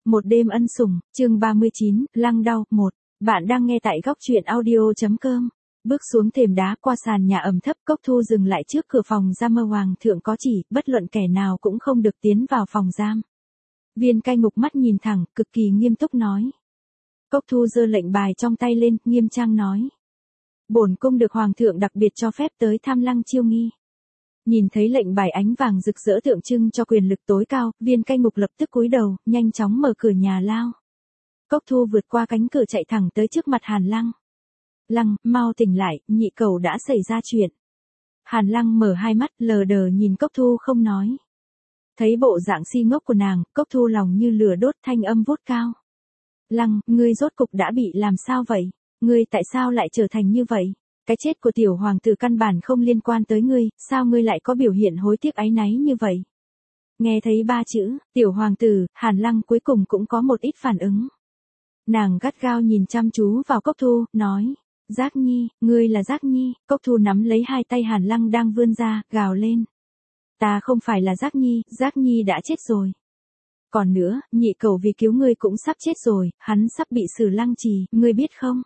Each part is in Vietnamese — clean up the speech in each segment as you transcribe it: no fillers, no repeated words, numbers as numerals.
Một đêm ân sủng, chương 39, lăng đau, 1. Bạn đang nghe tại góc truyện audio.com. Bước xuống thềm đá qua sàn nhà ẩm thấp, Cốc Thu dừng lại trước cửa phòng giam. Mơ Hoàng thượng có chỉ, bất luận kẻ nào cũng không được tiến vào phòng giam. Viên cai ngục mắt nhìn thẳng, cực kỳ nghiêm túc nói. Cốc Thu giơ lệnh bài trong tay lên, nghiêm trang nói. Bổn cung được Hoàng thượng đặc biệt cho phép tới thăm Lăng Chiêu Nghi. Nhìn thấy lệnh bài ánh vàng rực rỡ tượng trưng cho quyền lực tối cao, viên cai ngục lập tức cúi đầu, nhanh chóng mở cửa nhà lao. Cốc Thu vượt qua cánh cửa chạy thẳng tới trước mặt Hàn Lăng. Lăng, mau tỉnh lại, nhị cẩu đã xảy ra chuyện. Hàn Lăng mở hai mắt lờ đờ nhìn Cốc Thu không nói. Thấy bộ dạng si ngốc của nàng, Cốc Thu lòng như lửa đốt, thanh âm vút cao. Lăng, ngươi rốt cục đã bị làm sao vậy? Ngươi tại sao lại trở thành như vậy? Cái chết của tiểu hoàng tử căn bản không liên quan tới ngươi, sao ngươi lại có biểu hiện hối tiếc áy náy như vậy? Nghe thấy ba chữ, tiểu hoàng tử, Hàn Lăng cuối cùng cũng có một ít phản ứng. Nàng gắt gao nhìn chăm chú vào Cốc Thu, nói. Giác Nhi, ngươi là Giác Nhi. Cốc Thu nắm lấy hai tay Hàn Lăng đang vươn ra, gào lên. Ta không phải là Giác Nhi đã chết rồi. Còn nữa, nhị cẩu vì cứu ngươi cũng sắp chết rồi, hắn sắp bị xử lăng trì, ngươi biết không?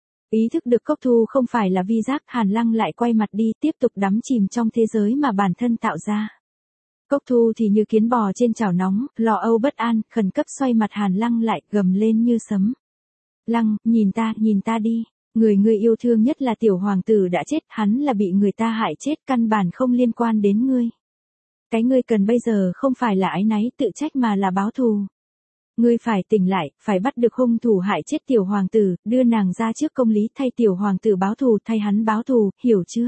Ý thức được Cốc Thu không phải là vi giác, Hàn Lăng lại quay mặt đi, tiếp tục đắm chìm trong thế giới mà bản thân tạo ra. Cốc Thu thì như kiến bò trên chảo nóng, lo âu bất an, khẩn cấp xoay mặt Hàn Lăng lại, gầm lên như sấm. Lăng, nhìn ta đi, người ngươi yêu thương nhất là tiểu hoàng tử đã chết, hắn là bị người ta hại chết, căn bản không liên quan đến ngươi. Cái ngươi cần bây giờ không phải là áy náy tự trách mà là báo thù. Ngươi phải tỉnh lại, phải bắt được hung thủ hại chết tiểu hoàng tử, đưa nàng ra trước công lý, thay tiểu hoàng tử báo thù, thay hắn báo thù, hiểu chưa?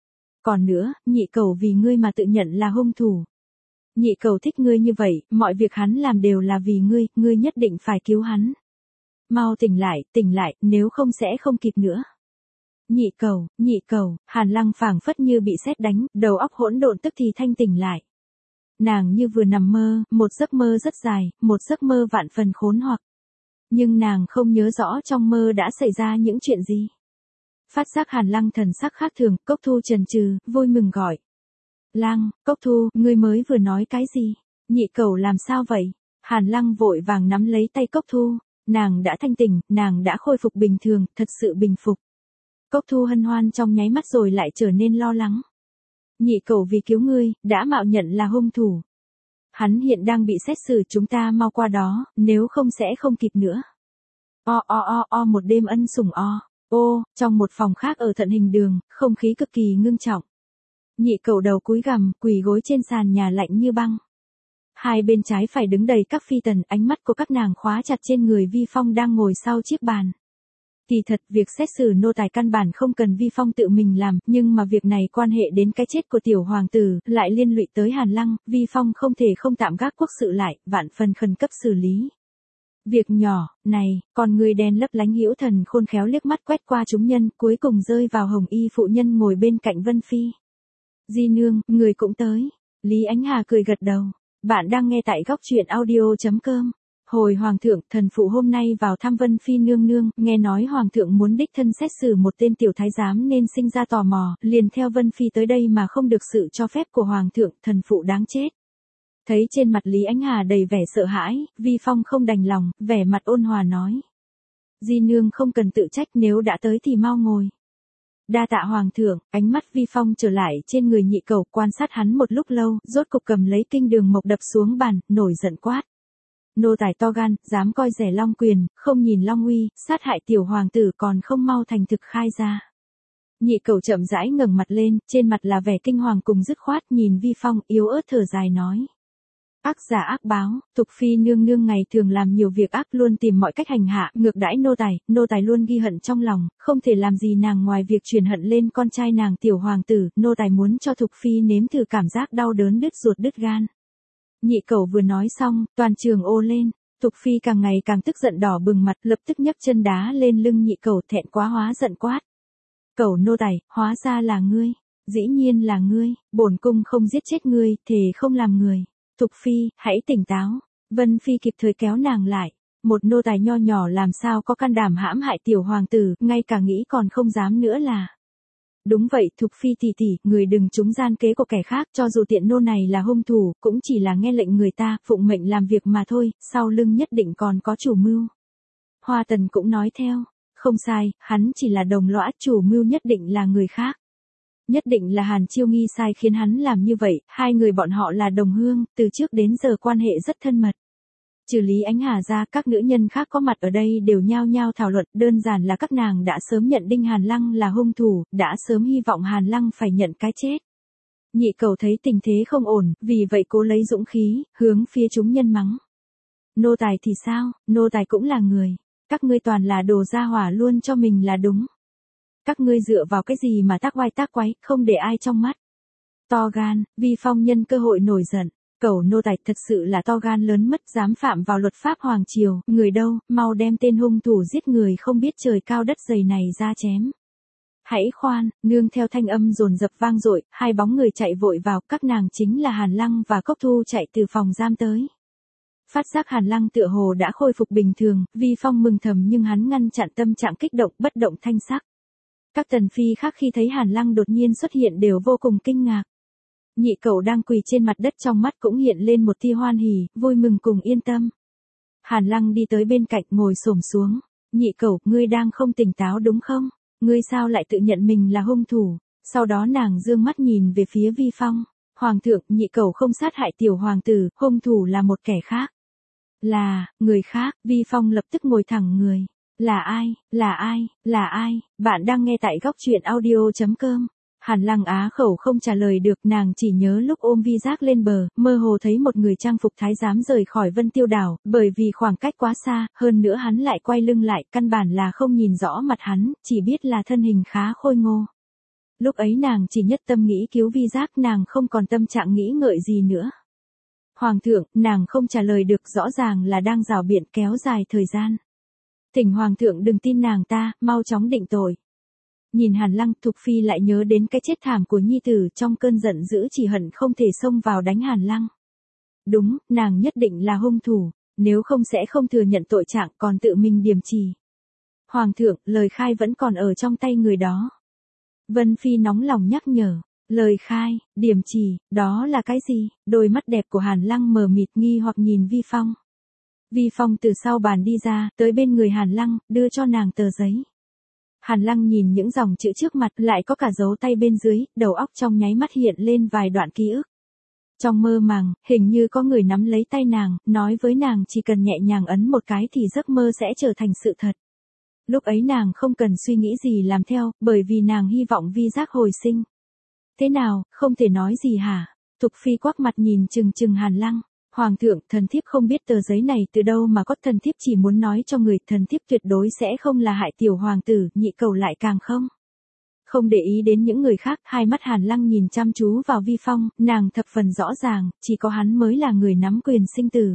Còn nữa, nhị cẩu vì ngươi mà tự nhận là hung thủ. Nhị cẩu thích ngươi như vậy, mọi việc hắn làm đều là vì ngươi nhất định phải cứu hắn. Mau tỉnh lại, nếu không sẽ không kịp nữa. Nhị cẩu, Hàn Lăng phảng phất như bị sét đánh, đầu óc hỗn độn tức thì thanh tỉnh lại. Nàng như vừa nằm mơ, một giấc mơ rất dài, một giấc mơ vạn phần khốn hoặc. Nhưng nàng không nhớ rõ trong mơ đã xảy ra những chuyện gì. Phát giác Hàn Lăng thần sắc khác thường, Cốc Thu chần chừ, vui mừng gọi. Lăng, Cốc Thu, ngươi mới vừa nói cái gì? Nhị cẩu làm sao vậy? Hàn Lăng vội vàng nắm lấy tay Cốc Thu, nàng đã thanh tỉnh, nàng đã khôi phục bình thường, thật sự bình phục. Cốc Thu hân hoan trong nháy mắt rồi lại trở nên lo lắng. Nhị cẩu vì cứu ngươi, đã mạo nhận là hung thủ. Hắn hiện đang bị xét xử, chúng ta mau qua đó, nếu không sẽ không kịp nữa. Một đêm ân sủng trong một phòng khác ở Thận Hình Đường, không khí cực kỳ ngưng trọng. Nhị cẩu đầu cúi gằm, quỳ gối trên sàn nhà lạnh như băng. Hai bên trái phải đứng đầy các phi tần, ánh mắt của các nàng khóa chặt trên người Vi Phong đang ngồi sau chiếc bàn. Kỳ thật, việc xét xử nô tài căn bản không cần Vi Phong tự mình làm, nhưng mà việc này quan hệ đến cái chết của tiểu hoàng tử, lại liên lụy tới Hàn Lăng, Vi Phong không thể không tạm gác quốc sự lại, vạn phần khẩn cấp xử lý. Việc nhỏ, này, con người đen lấp lánh hữu thần khôn khéo liếc mắt quét qua chúng nhân, cuối cùng rơi vào hồng y phụ nhân ngồi bên cạnh Vân Phi. Di nương, người cũng tới. Lý Ánh Hà cười gật đầu. Bạn đang nghe tại góc truyện audio.com. Hồi hoàng thượng, thần phụ hôm nay vào thăm Vân Phi nương nương, nghe nói hoàng thượng muốn đích thân xét xử một tên tiểu thái giám nên sinh ra tò mò, liền theo Vân Phi tới đây mà không được sự cho phép của hoàng thượng, thần phụ đáng chết. Thấy trên mặt Lý Ánh Hà đầy vẻ sợ hãi, Vi Phong không đành lòng, vẻ mặt ôn hòa nói. Di nương không cần tự trách, nếu đã tới thì mau ngồi. Đa tạ hoàng thượng. Ánh mắt Vi Phong trở lại trên người nhị cẩu, quan sát hắn một lúc lâu, rốt cục cầm lấy kinh đường mộc đập xuống bàn, nổi giận quát. Nô tài to gan, dám coi rẻ long quyền, không nhìn long uy, sát hại tiểu hoàng tử còn không mau thành thực khai ra. Nhị cẩu chậm rãi ngẩng mặt lên, trên mặt là vẻ kinh hoàng cùng dứt khoát, nhìn Vi Phong, yếu ớt thở dài nói. Ác giả ác báo, Tục Phi nương nương ngày thường làm nhiều việc ác, luôn tìm mọi cách hành hạ, ngược đãi nô tài luôn ghi hận trong lòng, không thể làm gì nàng ngoài việc truyền hận lên con trai nàng tiểu hoàng tử, nô tài muốn cho Tục Phi nếm thử cảm giác đau đớn đứt ruột đứt gan. Nhị cẩu vừa nói xong, toàn trường ô lên, Tục Phi càng ngày càng tức giận đỏ bừng mặt, lập tức nhấc chân đá lên lưng nhị cẩu, thẹn quá hóa giận quát. Cẩu nô tài, hóa ra là ngươi, dĩ nhiên là ngươi, bổn cung không giết chết ngươi, thề không làm người. Tục Phi, hãy tỉnh táo. Vân Phi kịp thời kéo nàng lại. Một nô tài nho nhỏ làm sao có can đảm hãm hại tiểu hoàng tử, ngay cả nghĩ còn không dám nữa là. Đúng vậy, Thục Phi tỷ tỷ, người đừng trúng gian kế của kẻ khác, cho dù tiện nô này là hung thủ, cũng chỉ là nghe lệnh người ta, phụng mệnh làm việc mà thôi, sau lưng nhất định còn có chủ mưu. Hoa Tần cũng nói theo, không sai, hắn chỉ là đồng lõa, chủ mưu nhất định là người khác. Nhất định là Hàn Chiêu Nghi sai khiến hắn làm như vậy, hai người bọn họ là đồng hương, từ trước đến giờ quan hệ rất thân mật. Trừ Lý Ánh Hà ra, các nữ nhân khác có mặt ở đây đều nhao nhao thảo luận, đơn giản là các nàng đã sớm nhận định Hàn Lăng là hung thủ, đã sớm hy vọng Hàn Lăng phải nhận cái chết. Nhị Cẩu thấy tình thế không ổn, vì vậy cố lấy dũng khí, hướng phía chúng nhân mắng. Nô tài thì sao, nô tài cũng là người, các ngươi toàn là đồ ra hỏa luôn cho mình là đúng. Các ngươi dựa vào cái gì mà tác oai tác quái, không để ai trong mắt. To gan, Vi Phong nhân cơ hội nổi giận. Cẩu nô tài thật sự là to gan lớn mất, dám phạm vào luật pháp hoàng triều, người đâu, mau đem tên hung thủ giết người không biết trời cao đất dày này ra chém. Hãy khoan, nương theo thanh âm dồn dập vang dội, hai bóng người chạy vội vào, các nàng chính là Hàn Lăng và Cốc Thu chạy từ phòng giam tới. Phát giác Hàn Lăng tựa hồ đã khôi phục bình thường, Vi Phong mừng thầm nhưng hắn ngăn chặn tâm trạng kích động bất động thanh sắc. Các tần phi khác khi thấy Hàn Lăng đột nhiên xuất hiện đều vô cùng kinh ngạc. Nhị Cẩu đang quỳ trên mặt đất trong mắt cũng hiện lên một tia hoan hỉ, vui mừng cùng yên tâm. Hàn Lăng đi tới bên cạnh ngồi xổm xuống. Nhị Cẩu, ngươi đang không tỉnh táo đúng không? Ngươi sao lại tự nhận mình là hung thủ? Sau đó nàng dương mắt nhìn về phía Vi Phong. Hoàng thượng, Nhị Cẩu không sát hại tiểu hoàng tử, hung thủ là một kẻ khác. Là, người khác, Vi Phong lập tức ngồi thẳng người. Là ai, là ai, là ai? Bạn đang nghe tại góc truyện audio.com. Hàn Lăng á khẩu không trả lời được, nàng chỉ nhớ lúc ôm Vi Giác lên bờ, mơ hồ thấy một người trang phục thái giám rời khỏi Vân Tiêu đảo, bởi vì khoảng cách quá xa, hơn nữa hắn lại quay lưng lại, căn bản là không nhìn rõ mặt hắn, chỉ biết là thân hình khá khôi ngô. Lúc ấy nàng chỉ nhất tâm nghĩ cứu Vi Giác, nàng không còn tâm trạng nghĩ ngợi gì nữa. Hoàng thượng, nàng không trả lời được, rõ ràng là đang rảo biện kéo dài thời gian. Thỉnh Hoàng thượng đừng tin nàng ta, mau chóng định tội. Nhìn Hàn Lăng, Thục Phi lại nhớ đến cái chết thảm của nhi tử, trong cơn giận dữ chỉ hận không thể xông vào đánh Hàn Lăng. Đúng, nàng nhất định là hung thủ, nếu không sẽ không thừa nhận tội trạng còn tự mình điềm trì. Hoàng thượng, lời khai vẫn còn ở trong tay người đó. Vân Phi nóng lòng nhắc nhở, lời khai, điềm trì, đó là cái gì? Đôi mắt đẹp của Hàn Lăng mờ mịt nghi hoặc nhìn Vi Phong. Vi Phong từ sau bàn đi ra, tới bên người Hàn Lăng, đưa cho nàng tờ giấy. Hàn Lăng nhìn những dòng chữ trước mặt, lại có cả dấu tay bên dưới, đầu óc trong nháy mắt hiện lên vài đoạn ký ức. Trong mơ màng, hình như có người nắm lấy tay nàng, nói với nàng chỉ cần nhẹ nhàng ấn một cái thì giấc mơ sẽ trở thành sự thật. Lúc ấy nàng không cần suy nghĩ gì làm theo, bởi vì nàng hy vọng Vi Giác hồi sinh. Thế nào, không thể nói gì hả? Thục Phi quắc mặt nhìn chừng chừng Hàn Lăng. Hoàng thượng, thần thiếp không biết tờ giấy này từ đâu mà có, thần thiếp chỉ muốn nói cho người, thần thiếp tuyệt đối sẽ không là hại tiểu hoàng tử, Nhị Cẩu lại càng không. Không để ý đến những người khác, hai mắt Hàn Lăng nhìn chăm chú vào Vi Phong, nàng thập phần rõ ràng, chỉ có hắn mới là người nắm quyền sinh tử.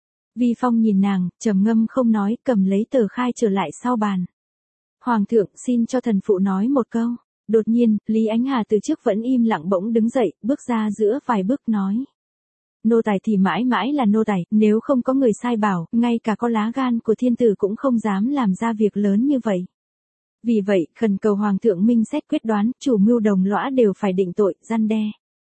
Vi Phong nhìn nàng, trầm ngâm không nói, cầm lấy tờ khai trở lại sau bàn. Hoàng thượng, xin cho thần phụ nói một câu. Đột nhiên, Lý Ánh Hà từ trước vẫn im lặng bỗng đứng dậy, bước ra giữa vài bước nói. Nô tài thì mãi mãi là nô tài, nếu không có người sai bảo, ngay cả có lá gan của thiên tử cũng không dám làm ra việc lớn như vậy. Vì vậy, khẩn cầu Hoàng thượng minh xét quyết đoán, chủ mưu đồng lõa đều phải định tội, răn đe.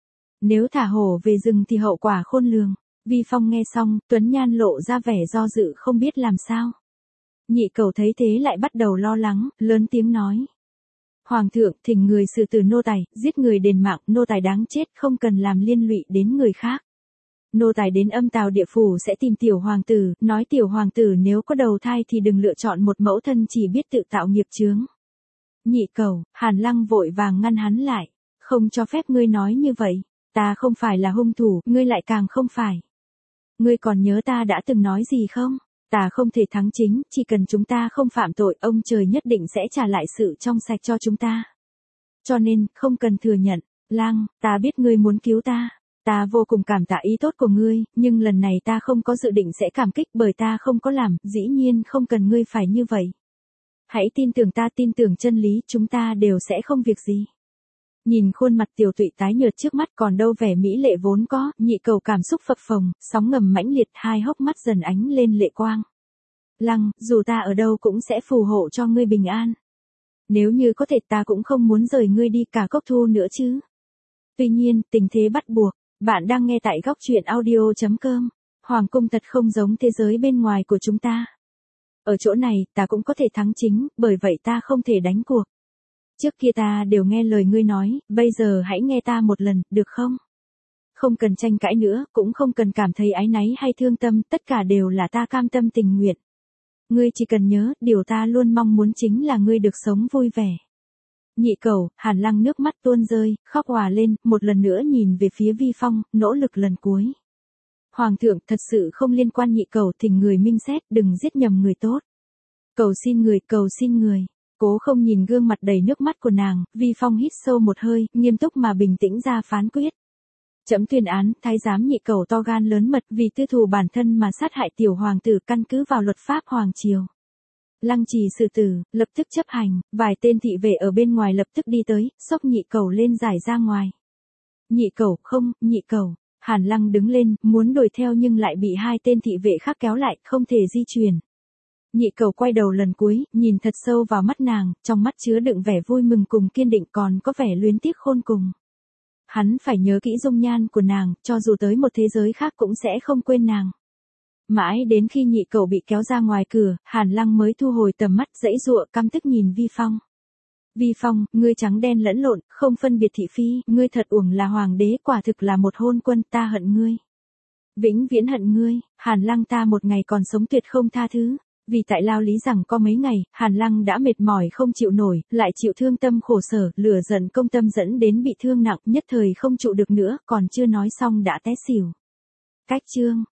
Nếu thả hổ về rừng thì hậu quả khôn lường. Vi Phong nghe xong, Tuấn Nhan lộ ra vẻ do dự không biết làm sao. Nhị Cẩu thấy thế lại bắt đầu lo lắng, lớn tiếng nói. Hoàng thượng, thỉnh người xử tử nô tài, giết người đền mạng, nô tài đáng chết, không cần làm liên lụy đến người khác. Nô tài đến Âm Tào địa phủ sẽ tìm tiểu hoàng tử, nói tiểu hoàng tử nếu có đầu thai thì đừng lựa chọn một mẫu thân chỉ biết tự tạo nghiệp chướng. Nhị Cẩu, Hàn Lăng vội vàng ngăn hắn lại, không cho phép ngươi nói như vậy, ta không phải là hung thủ, ngươi lại càng không phải. Ngươi còn nhớ ta đã từng nói gì không? Ta không thể thắng chính, chỉ cần chúng ta không phạm tội, ông trời nhất định sẽ trả lại sự trong sạch cho chúng ta. Cho nên, không cần thừa nhận, Lăng, ta biết ngươi muốn cứu ta. Ta vô cùng cảm tạ ý tốt của ngươi, nhưng lần này ta không có dự định sẽ cảm kích bởi ta không có làm, dĩ nhiên không cần ngươi phải như vậy. Hãy tin tưởng ta, tin tưởng chân lý, chúng ta đều sẽ không việc gì. Nhìn khuôn mặt Tiểu Tụy tái nhợt trước mắt còn đâu vẻ mỹ lệ vốn có, Nhị Cẩu cảm xúc phập phồng, sóng ngầm mãnh liệt, hai hốc mắt dần ánh lên lệ quang. Lăng, dù ta ở đâu cũng sẽ phù hộ cho ngươi bình an. Nếu như có thể ta cũng không muốn rời ngươi đi cả Cốc Thu nữa chứ. Tuy nhiên, tình thế bắt buộc. Bạn đang nghe tại góc truyện audio.com. Hoàng cung thật không giống thế giới bên ngoài của chúng ta. Ở chỗ này, ta cũng có thể thắng chính, bởi vậy ta không thể đánh cuộc. Trước kia ta đều nghe lời ngươi nói, bây giờ hãy nghe ta một lần, được không? Không cần tranh cãi nữa, cũng không cần cảm thấy áy náy hay thương tâm, tất cả đều là ta cam tâm tình nguyện. Ngươi chỉ cần nhớ, điều ta luôn mong muốn chính là ngươi được sống vui vẻ. Nhị Cẩu, Hàn Lăng nước mắt tuôn rơi, khóc òa lên, một lần nữa nhìn về phía Vi Phong, nỗ lực lần cuối. Hoàng thượng, thật sự không liên quan Nhị Cẩu, thỉnh người minh xét, đừng giết nhầm người tốt. Cầu xin người. Cố không nhìn gương mặt đầy nước mắt của nàng, Vi Phong hít sâu một hơi, nghiêm túc mà bình tĩnh ra phán quyết. Chấm tuyên án, thái giám Nhị Cẩu to gan lớn mật vì tư thù bản thân mà sát hại tiểu hoàng tử, căn cứ vào luật pháp hoàng triều. Lăng trì xử tử, lập tức chấp hành, vài tên thị vệ ở bên ngoài lập tức đi tới, xốc Nhị Cẩu lên giải ra ngoài. Nhị Cẩu, Hàn Lăng đứng lên, muốn đuổi theo nhưng lại bị hai tên thị vệ khác kéo lại, không thể di chuyển. Nhị Cẩu quay đầu lần cuối, nhìn thật sâu vào mắt nàng, trong mắt chứa đựng vẻ vui mừng cùng kiên định, còn có vẻ luyến tiếc khôn cùng. Hắn phải nhớ kỹ dung nhan của nàng, cho dù tới một thế giới khác cũng sẽ không quên nàng. Mãi đến khi Nhị Cẩu bị kéo ra ngoài cửa, Hàn Lăng mới thu hồi tầm mắt, giãy giụa căm tức nhìn Vi Phong. Vi Phong, ngươi trắng đen lẫn lộn, không phân biệt thị phi, ngươi thật uổng là hoàng đế, quả thực là một hôn quân, ta hận ngươi. Vĩnh viễn hận ngươi, Hàn Lăng, ta một ngày còn sống tuyệt không tha thứ. Vì tại lao lý rằng có mấy ngày, Hàn Lăng đã mệt mỏi không chịu nổi, lại chịu thương tâm khổ sở, lửa giận công tâm dẫn đến bị thương nặng, nhất thời không trụ được nữa, còn chưa nói xong đã té xỉu. Cách chương.